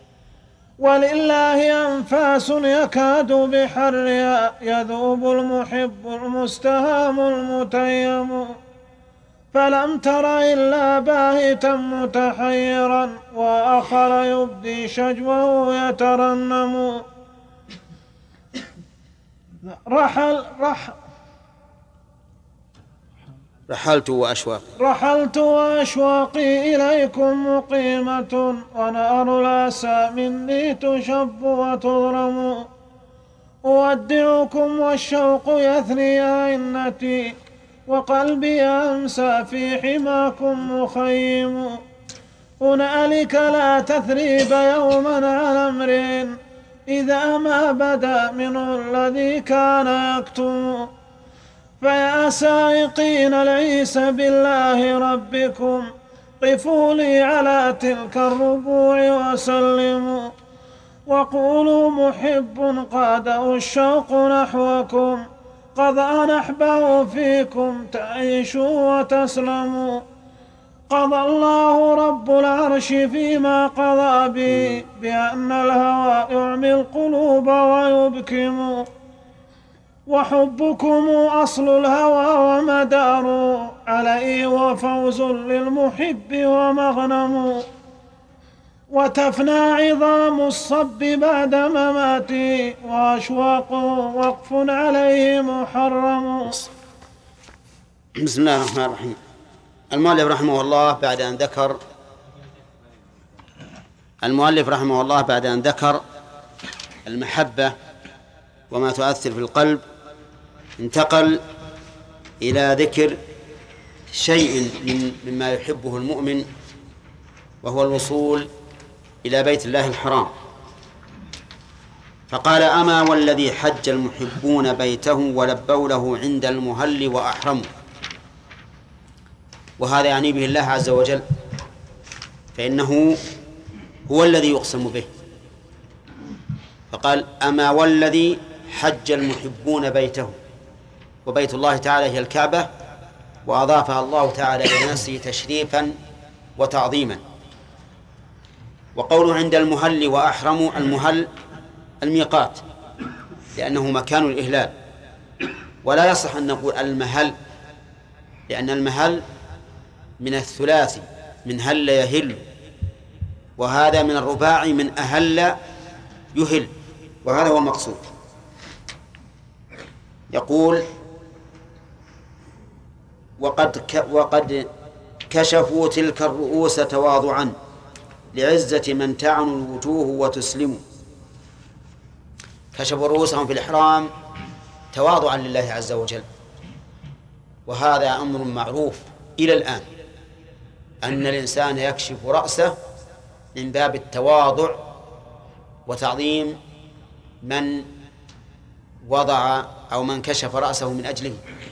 ولله أنفاس يكاد بحرها يذوب المحب المستهام المتيم فلم تر إلا باهتا متحيرا وآخر يبدي شجوه يترنم رحل رحل رحلت وأشواقي رحلت وأشواقي إليكم مقيمة ونار الأسى مني تشب وتضرم أودعكم والشوق يثني عينتي وقلبي أمسى في حماكم مخيم هنالك لا تثريب يوما على امرئ إذا ما بدا منه الذي كان يكتم فيا سائقين العيسى بالله ربكم قفوا لي على تلك الربوع وسلموا وقولوا محب قاده الشوق نحوكم قضى نحبه فيكم تعيشوا وتسلموا قضى الله رب العرش فيما قضى به بأن الهوى يعمي القلوب ويبكم وحبكم أصل الهوى ومدار عليه وفوز للمحب ومغنم وتفنى عظام الصب بعد مماتي وأشواق وقف عليه محرم. بسم الله الرحمن الرحيم. المؤلف رحمه الله بعد أن ذكر المؤلف رحمه الله بعد أن ذكر المحبة وما تؤثر في القلب انتقل إلى ذكر شيء مما يحبه المؤمن وهو الوصول إلى بيت الله الحرام، فقال أما والذي حج المحبون بيته ولبوا له عند المهل وأحرموا، وهذا يعني به الله عز وجل، فإنه هو الذي يقسم به. فقال أما والذي حج المحبون بيته، وبيت الله تعالى هي الكعبة، وأضافها الله تعالى إلى نفسه تشريفا وتعظيما. وقوله عند المهل وأحرموا، المهل الميقات لأنه مكان الإهلال، ولا يصح أن نقول المهل، لأن المهل من الثلاثي من هل يهل، وهذا من الرباعي من أهل يهل، وهذا هو المقصود. يقول وقد ك وقد كشفوا تلك الرؤوس تواضعا لعزة من تعن الوجوه وتسلم. كشفوا رؤوسهم في الإحرام تواضعا لله عز وجل، وهذا أمر معروف إلى الآن، أن الإنسان يكشف رأسه من باب التواضع وتعظيم من وضع أو من كشف رأسه من أجله.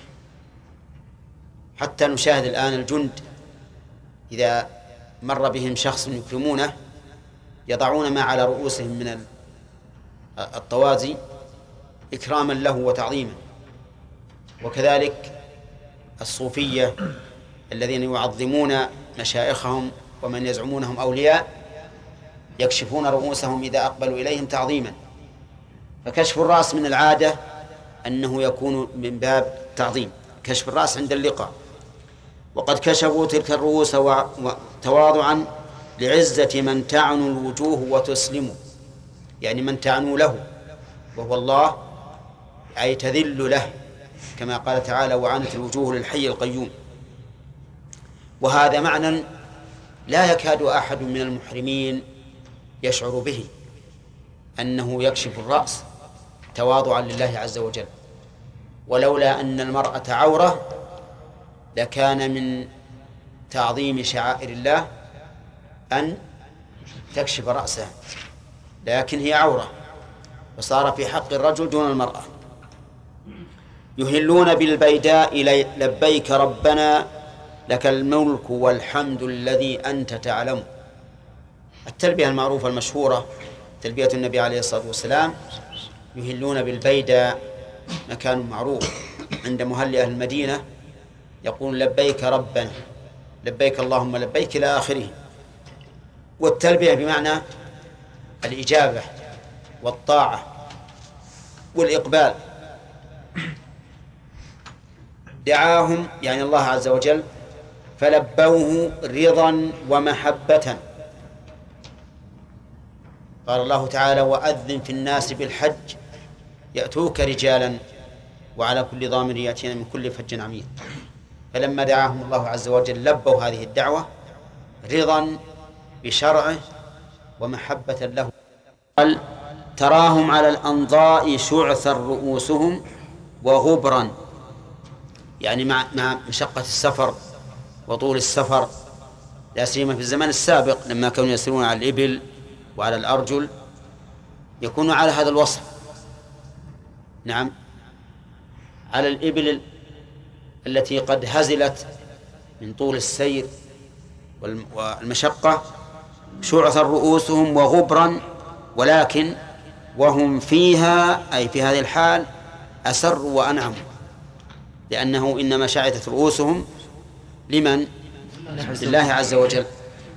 حتى نشاهد الآن الجند إذا مر بهم شخص يكرمونه يضعون ما على رؤوسهم من الطوازي إكراما له وتعظيما. وكذلك الصوفية الذين يعظمون مشايخهم ومن يزعمونهم أولياء يكشفون رؤوسهم إذا أقبلوا إليهم تعظيما. فكشف الرأس من العادة أنه يكون من باب تعظيم، كشف الرأس عند اللقاء. وقد كشفوا تلك الرؤوس تواضعا لعزة من تعن الوجوه وتسلم، يعني من تعنوا له وهو الله، أي تذل له، كما قال تعالى وعنت الوجوه للحي القيوم. وهذا معنى لا يكاد أحد من المحرمين يشعر به أنه يكشف الرأس تواضعا لله عز وجل. ولولا أن المرأة عورة لكان من تعظيم شعائر الله أن تكشف رأسها، لكن هي عورة، وصار في حق الرجل دون المرأة. يهلون بالبيداء لبيك ربنا لك الملك والحمد الذي أنت تعلم. التلبية المعروفة المشهورة تلبية النبي عليه الصلاة والسلام. يهلون بالبيداء مكان معروف عند مهل أهل المدينة، يقول لبيك ربنا، لبيك اللهم لبيك إلى آخره. والتلبية بمعنى الإجابة والطاعة والإقبال. دعاهم يعني الله عز وجل فلبوه رضا ومحبة. قال الله تعالى وأذن في الناس بالحج يأتوك رجالا وعلى كل ضامر يأتين من كل فج عميق. فلما دعاهم الله عز وجل لبوا هذه الدعوة رضا بشرعه ومحبة له. قال تراهم على الأنضاء شعثا رؤوسهم وغبرا، يعني مع مع مشقة السفر وطول السفر، لا سيما في الزمان السابق لما كانوا يسيرون على الإبل وعلى الأرجل يكون على هذا الوصف. نعم، على الإبل التي قد هزلت من طول السير والمشقة شعثا رؤوسهم وغبرا، ولكن وهم فيها أي في هذه الحال أسروا وأنعموا، لأنه إنما شعثت رؤوسهم لمن؟ لله عز وجل.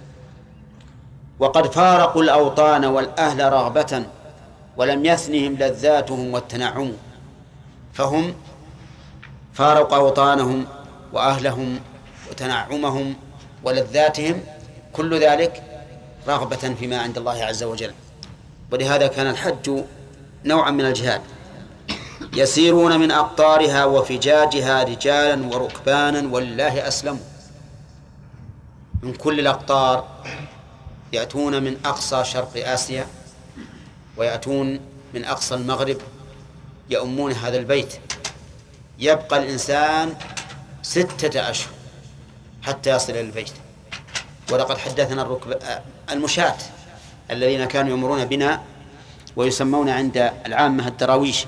وقد فارقوا الأوطان والأهل رغبة ولم يثنهم لذاتهم والتنعم. فهم فارقوا أوطانهم وأهلهم وتنعمهم ولذاتهم، كل ذلك رغبة فيما عند الله عز وجل. ولهذا كان الحج نوعا من الجهاد. يسيرون من أقطارها وفجاجها رجالا وركبانا ولله أسلموا. من كل الأقطار، يأتون من أقصى شرق آسيا ويأتون من أقصى المغرب يؤمون هذا البيت. يبقى الإنسان ستة أشهر حتى يصل إلى البيت. ولقد حدثنا الركب المشاة الذين كانوا يمرون بنا ويسمون عند العامة الدراويش،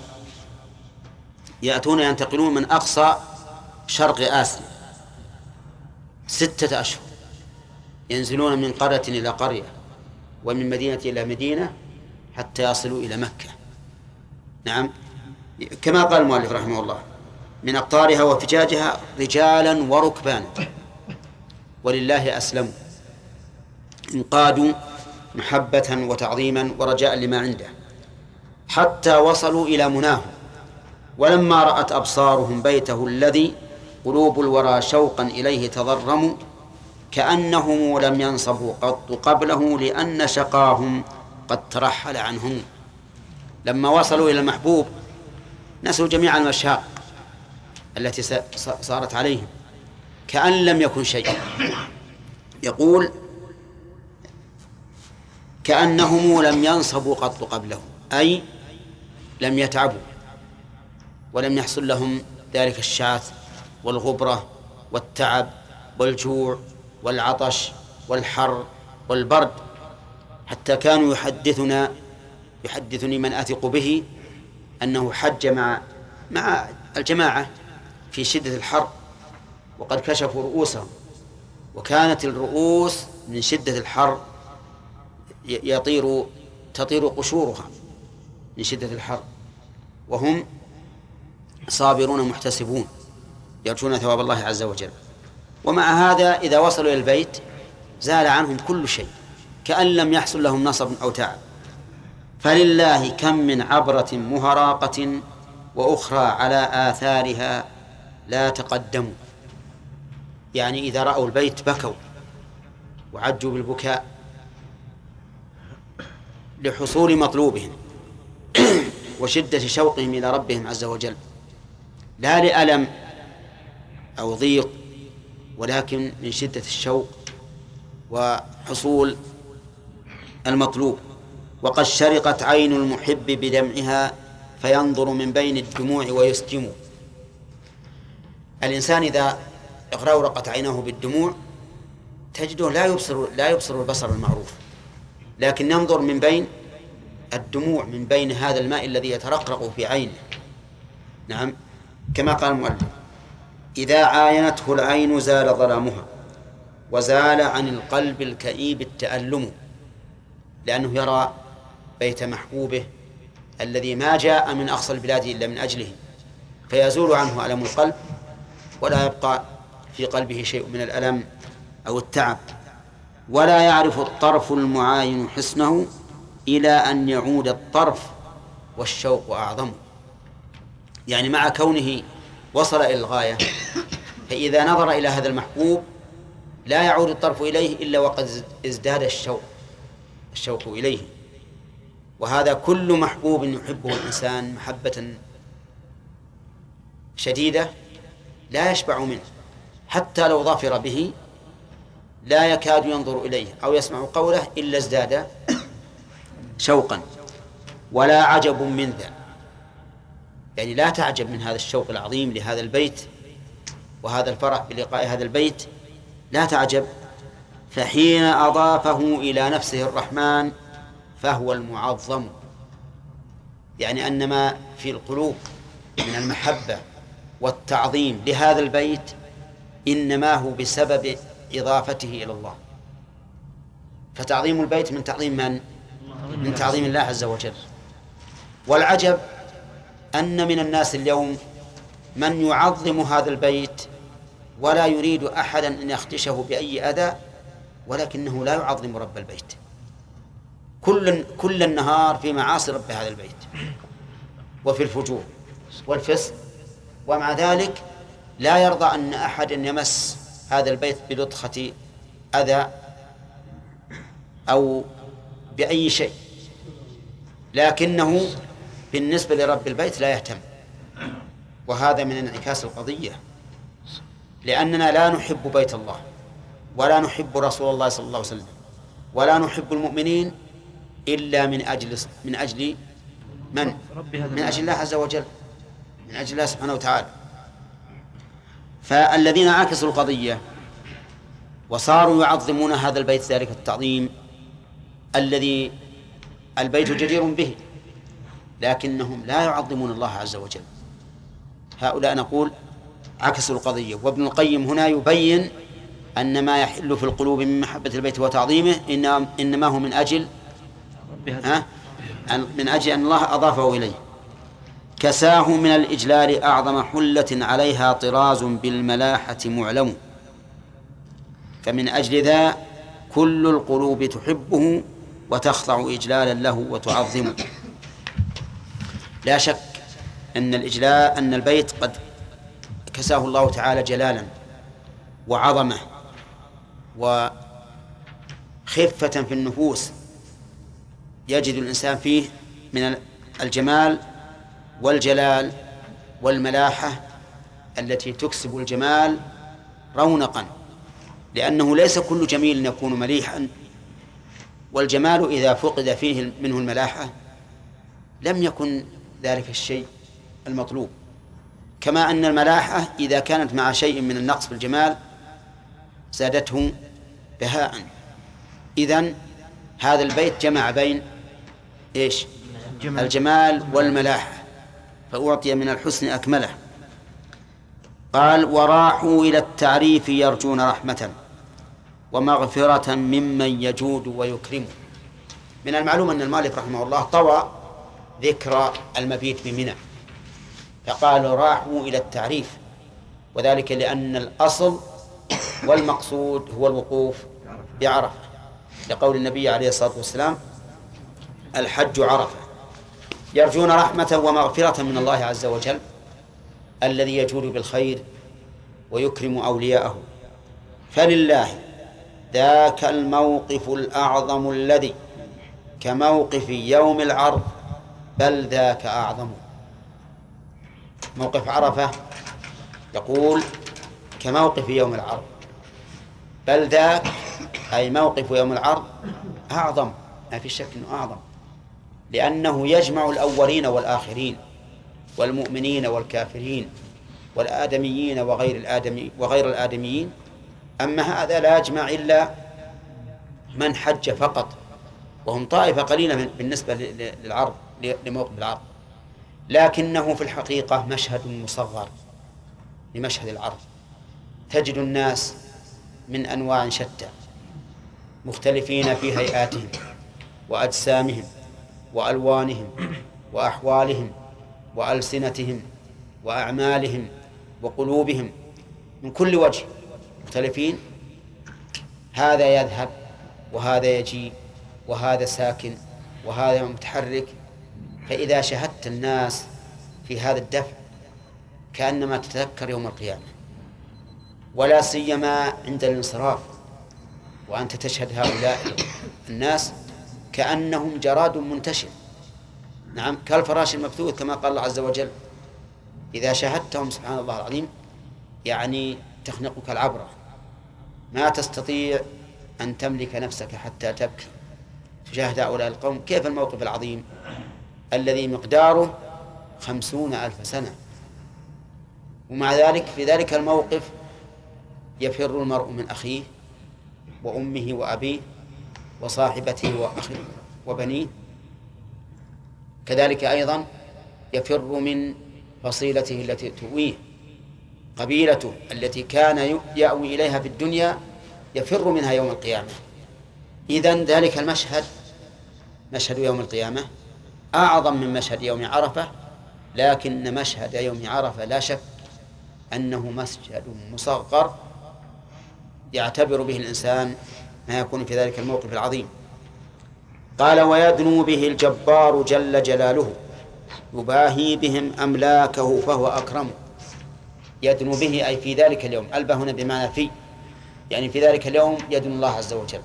يأتون ينتقلون من أقصى شرق آسيا ستة أشهر، ينزلون من قرية إلى قرية ومن مدينة إلى مدينة حتى يصلوا إلى مكة. نعم، كما قال المؤلف رحمه الله من أقطارها وفجاجها رجالا وركبانا ولله أسلموا، انقادوا محبة وتعظيما ورجاء لما عنده حتى وصلوا إلى مناه. ولما رأت أبصارهم بيته الذي قلوب الورى شوقا إليه تضرموا كأنهم لم ينصبوا قط قبله لأن شقاهم قد ترحل عنهم. لما وصلوا إلى المحبوب نسوا جميع المشاق التي صارت عليهم كأن لم يكن شيء. يقول كأنهم لم ينصبوا قط قبله، أي لم يتعبوا ولم يحصل لهم ذلك الشاث والغبرة والتعب والجوع والعطش والحر والبرد، حتى كانوا يحدثنا يحدثني من أثق به أنه حج مع مع الجماعة في شدة الحر وقد كشفوا رؤوسهم، وكانت الرؤوس من شدة الحر يطير تطير قشورها من شدة الحر، وهم صابرون محتسبون يرجون ثواب الله عز وجل. ومع هذا إذا وصلوا إلى البيت زال عنهم كل شيء كأن لم يحصل لهم نصب أو تعب. فلله كم من عبرة مهراقة وأخرى على آثارها لا تقدموا، يعني إذا رأوا البيت بكوا وعجوا بالبكاء لحصول مطلوبهم وشدة شوقهم إلى ربهم عز وجل، لا لألم أو ضيق، ولكن من شدة الشوق وحصول المطلوب. وقد شرقت عين المحب بدمعها فينظر من بين الدموع ويسجم. الإنسان إذا اغرورقت عينه بالدموع تجده لا يبصر لا يبصر البصر المعروف، لكن ينظر من بين الدموع، من بين هذا الماء الذي يترقرق في عينه. نعم، كما قال المؤلف: إذا عاينته العين زال ظلامها وزال عن القلب الكئيب التألم، لأنه يرى بيت محبوبه الذي ما جاء من أقصى البلاد إلا من أجله، فيزول عنه ألم القلب ولا يبقى في قلبه شيء من الألم أو التعب. ولا يعرف الطرف المعاين حسنه إلى أن يعود الطرف والشوق أعظم. يعني مع كونه وصل إلى الغاية، فإذا نظر إلى هذا المحبوب لا يعود الطرف إليه إلا وقد ازداد الشوق الشوق إليه. وهذا كل محبوب يحبه الإنسان محبة شديدة لا يشبع منه، حتى لو ظفر به لا يكاد ينظر إليه أو يسمع قوله إلا ازداد شوقا. ولا عجب من ذا، يعني لا تعجب من هذا الشوق العظيم لهذا البيت وهذا الفرح بلقاء هذا البيت، لا تعجب. فحين أضافه إلى نفسه الرحمن فهو المعظم، يعني أن ما في القلوب من المحبة والتعظيم لهذا البيت إنما هو بسبب إضافته إلى الله. فتعظيم البيت من تعظيم من؟ من تعظيم الله عز وجل. والعجب أن من الناس اليوم من يعظم هذا البيت ولا يريد أحدا أن يخدشه بأي أذى، ولكنه لا يعظم رب البيت، كل كل النهار في معاصي رب هذا البيت وفي الفجور والفسق، ومع ذلك لا يرضى أن أحد يمس هذا البيت بلطخة أذى أو بأي شيء، لكنه بالنسبة لرب البيت لا يهتم. وهذا من انعكاس القضية، لأننا لا نحب بيت الله ولا نحب رسول الله صلى الله عليه وسلم ولا نحب المؤمنين إلا من أجل من أجل من؟ من أجل الله عز وجل، من أجل الله سبحانه وتعالى. فالذين عكسوا القضية وصاروا يعظمون هذا البيت ذلك التعظيم الذي البيت جدير به، لكنهم لا يعظمون الله عز وجل، هؤلاء نقول عكسوا القضية. وابن القيم هنا يبين أن ما يحل في القلوب من محبة البيت وتعظيمه إنما هو من أجل ها من أجل أن الله أضافه إليه. كساه من الإجلال أعظم حلة عليها طراز بالملاحة معلم، فمن أجل ذا كل القلوب تحبه وتخضع إجلالا له وتعظمه. لا شك أن الإجلال أن البيت قد كساه الله تعالى جلالا وعظمة وخفة في النفوس، يجد الإنسان فيه من الجمال والجلال والملاحة التي تكسب الجمال رونقا، لأنه ليس كل جميل يكون مليحا، والجمال إذا فقد فيه منه الملاحة لم يكن ذلك الشيء المطلوب. كما أن الملاحة إذا كانت مع شيء من النقص في الجمال زادته بهاء. إذن هذا البيت جمع بين إيش؟ الجمال والملاحة، فأعطي من الحسن أكمله. قال: وراحوا إلى التعريف يرجون رحمة ومغفرة ممن يجود ويكرم. من المعلوم أن المؤلف رحمه الله طوى ذكر المبيت بمنى، فقال راحوا إلى التعريف، وذلك لأن الأصل والمقصود هو الوقوف بعرفة، لقول النبي عليه الصلاة والسلام: الحج عرفة. يرجون رحمة ومغفرة من الله عز وجل الذي يجود بالخير ويكرم أولياءه. فلله ذاك الموقف الأعظم الذي كموقف يوم العرض بل ذاك أعظم. موقف عرفة يقول كموقف يوم العرض، بل ذاك أي موقف يوم العرض أعظم، ما في شك أنه أعظم، لأنه يجمع الأولين والآخرين والمؤمنين والكافرين والآدميين وغير الآدمي وغير الآدميين. أما هذا لا يجمع إلا من حج فقط، وهم طائفة قليلة بالنسبة للعرض لموقف العرض، لكنه في الحقيقة مشهد مصغر لمشهد العرض. تجد الناس من أنواع شتى مختلفين في هيئاتهم وأجسامهم وألوانهم وأحوالهم وألسنتهم وأعمالهم وقلوبهم، من كل وجه مختلفين، هذا يذهب وهذا يجي وهذا ساكن وهذا متحرك. فإذا شاهدت الناس في هذا الدفع كأنما تتذكر يوم القيامة، ولا سيما عند الانصراف وأنت تشهد هؤلاء الناس كأنهم جراد منتشر، نعم كالفراش المبثوث كما قال الله عز وجل. إذا شاهدتهم سبحان الله العظيم يعني تخنقك العبرة، ما تستطيع أن تملك نفسك حتى تبكي تشاهد هؤلاء القوم. كيف الموقف العظيم الذي مقداره خمسون ألف سنة، ومع ذلك في ذلك الموقف يفر المرء من أخيه وأمه وأبيه وصاحبته وأخيه وبنيه، كذلك أيضا يفر من فصيلته التي تؤويه، قبيلته التي كان يأوي إليها في الدنيا يفر منها يوم القيامة. إذن ذلك المشهد مشهد يوم القيامة أعظم من مشهد يوم عرفة، لكن مشهد يوم عرفة لا شك أنه مشهد مصغر يعتبر به الإنسان ما يكون في ذلك الموقف العظيم. قال: ويدنو به الجبار جل جلاله يباهي بهم أملاكه فهو أكرم. يدنو به أي في ذلك اليوم، ألبى هنا بمعنى في، يعني في ذلك اليوم يدنو الله عز وجل.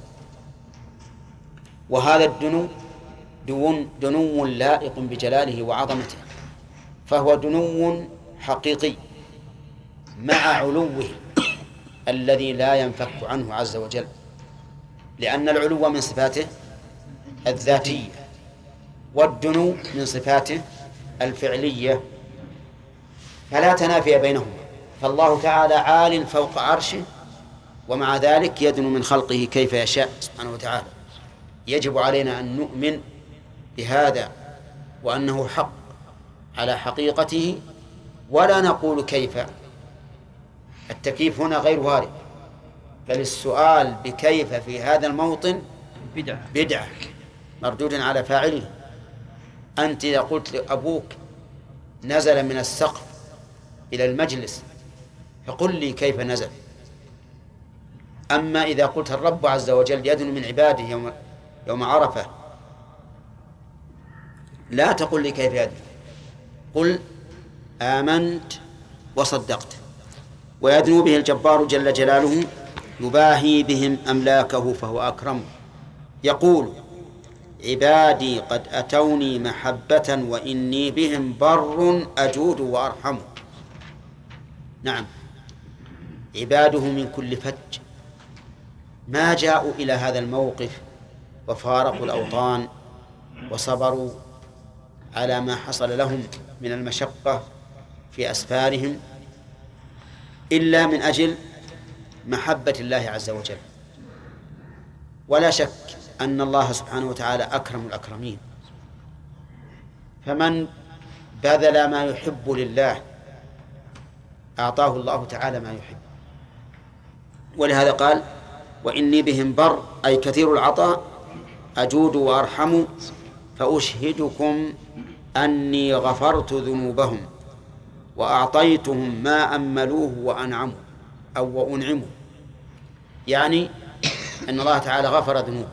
وهذا الدنو دون دنو لائق بجلاله وعظمته، فهو دنو حقيقي مع علوه الذي لا ينفك عنه عز وجل، لأن العلو من صفاته الذاتية والدنو من صفاته الفعلية، فلا تنافي بينهما. فالله تعالى عال فوق عرشه، ومع ذلك يدنو من خلقه كيف يشاء سبحانه وتعالى. يجب علينا أن نؤمن بهذا وأنه حق على حقيقته، ولا نقول كيف. التكييف هنا غير وارد، بل السؤال بكيف في هذا الموطن بدعة بدعة مردود على فاعله. أنت إذا قلت لأبوك نزل من السقف إلى المجلس فقل لي كيف نزل. أما إذا قلت الرب عز وجل يدنو من عباده يوم, يوم عرفة، لا تقل لي كيف يدنو، قل آمنت وصدقت. ويدنو به الجبار جل جلاله يباهي بهم أملاكه فهو أكرم. يقول: عبادي قد أتوني محبة وإني بهم بر أجود وأرحم. نعم، عباده من كل فج ما جاءوا إلى هذا الموقف وفارقوا الأوطان وصبروا على ما حصل لهم من المشقة في أسفارهم إلا من أجل محبة الله عز وجل. ولا شك أن الله سبحانه وتعالى أكرم الأكرمين، فمن بذل ما يحب لله أعطاه الله تعالى ما يحب. ولهذا قال: وإني بهم بر، أي كثير العطاء، أجود وأرحم، فأشهدكم أني غفرت ذنوبهم وأعطيتهم ما أملوه وأنعموا أو وأنعموا، يعني أن الله تعالى غفر ذنوبهم،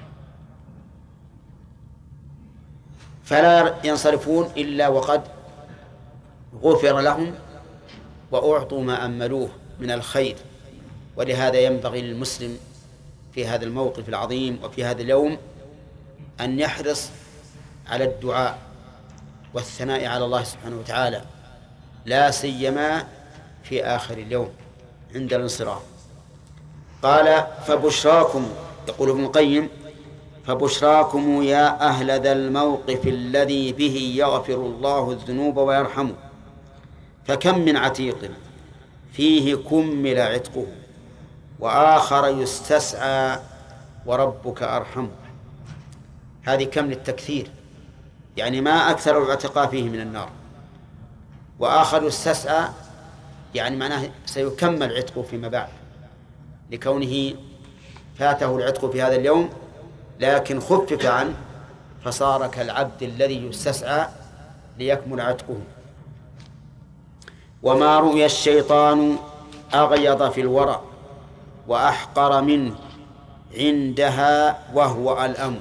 فلا ينصرفون إلا وقد غفر لهم وأعطوا ما أملوه من الخير. ولهذا ينبغي للمسلم في هذا الموقف العظيم وفي هذا اليوم أن يحرص على الدعاء والثناء على الله سبحانه وتعالى، لا سيما في آخر اليوم عند الانصراف. قال: فبشراكم، يقول ابن القيم: فبشراكم يا أهل ذا الموقف الذي به يغفر الله الذنوب ويرحمه. فكم من عتيق فيه كمل عتقه وآخر يستسعى وربك أرحم. هذه كم للتكثير، يعني ما أكثر العتقاء فيه من النار. وآخر يستسعى يعني معناه سيكمل عتقه فيما بعد، لكونه فاته العتق في هذا اليوم لكن خفف عنه فصار كالعبد الذي يستسعى ليكمل عتقه. وما رؤي الشيطان أغيض في الورى وأحقر منه عندها وهو الأمر.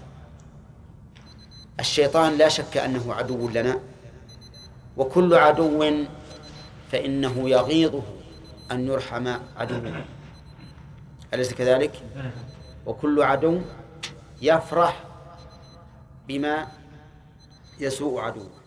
الشيطان لا شك أنه عدو لنا، وكل عدو فإنه يغيظه أن يرحم عدوه، أليس كذلك؟ وكل عدو يفرح بما يسوء عدوه.